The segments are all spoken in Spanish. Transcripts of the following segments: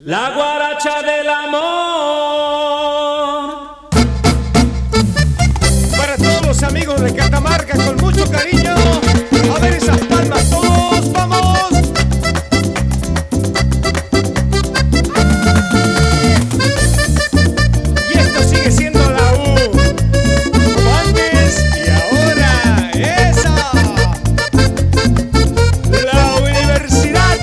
La guaracha del amor. Para todos los amigos de Catamarca, con mucho cariño, a ver esas palmas, todos, vamos. Y esto sigue siendo la U, como antes y ahora, esa. La universidad.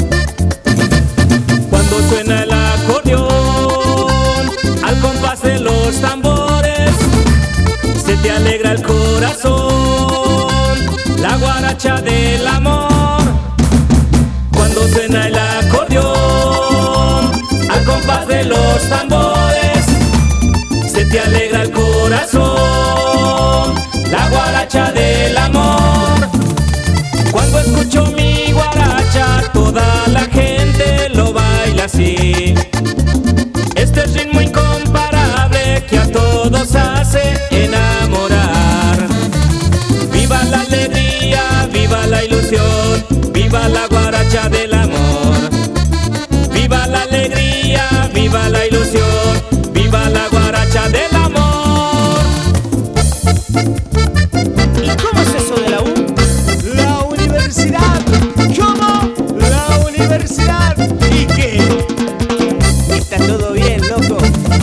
Cuando suena el acordeón al compás de los tambores, se te alegra el corazón, la guaracha del amor. Cuando suena el acordeón al compás de los tambores, se te alegra el corazón, la guaracha del amor. Cuando escucho mi guaracha, toda la gente lo baila así. Este ritmo incomparable que a todos hace enamorar. Viva la alegría, viva la ilusión, viva la guaracha del amor. Viva la alegría, viva la ilusión, viva la guaracha del amor. ¿Y cómo es eso de la U? La universidad. ¿Cómo? La universidad. ¿Y qué? Está todo bien, loco.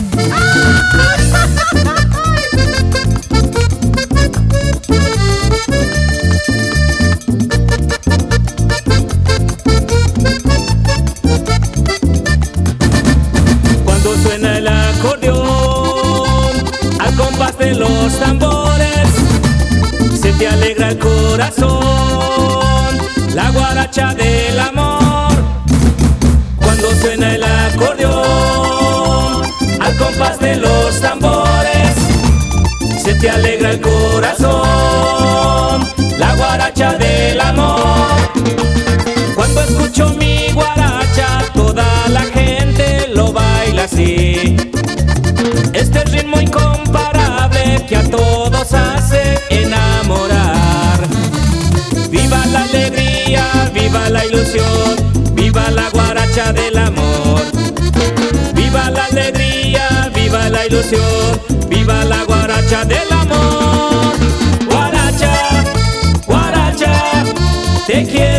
Cuando suena el acordeón al compás de los tambores, se te alegra el corazón, la guaracha del amor. Cuando suena el acordeón al compás de los tambores, se te alegra el corazón, la guaracha del amor. Cuando escucho mi guaracha, toda la gente lo baila así. Este ritmo incomparable que a todos hace enamorar. Viva la alegría, viva la ilusión, viva la guaracha del amor. Viva la alegría, viva la ilusión, viva la guaracha del amor. Guaracha, guaracha, te quiero.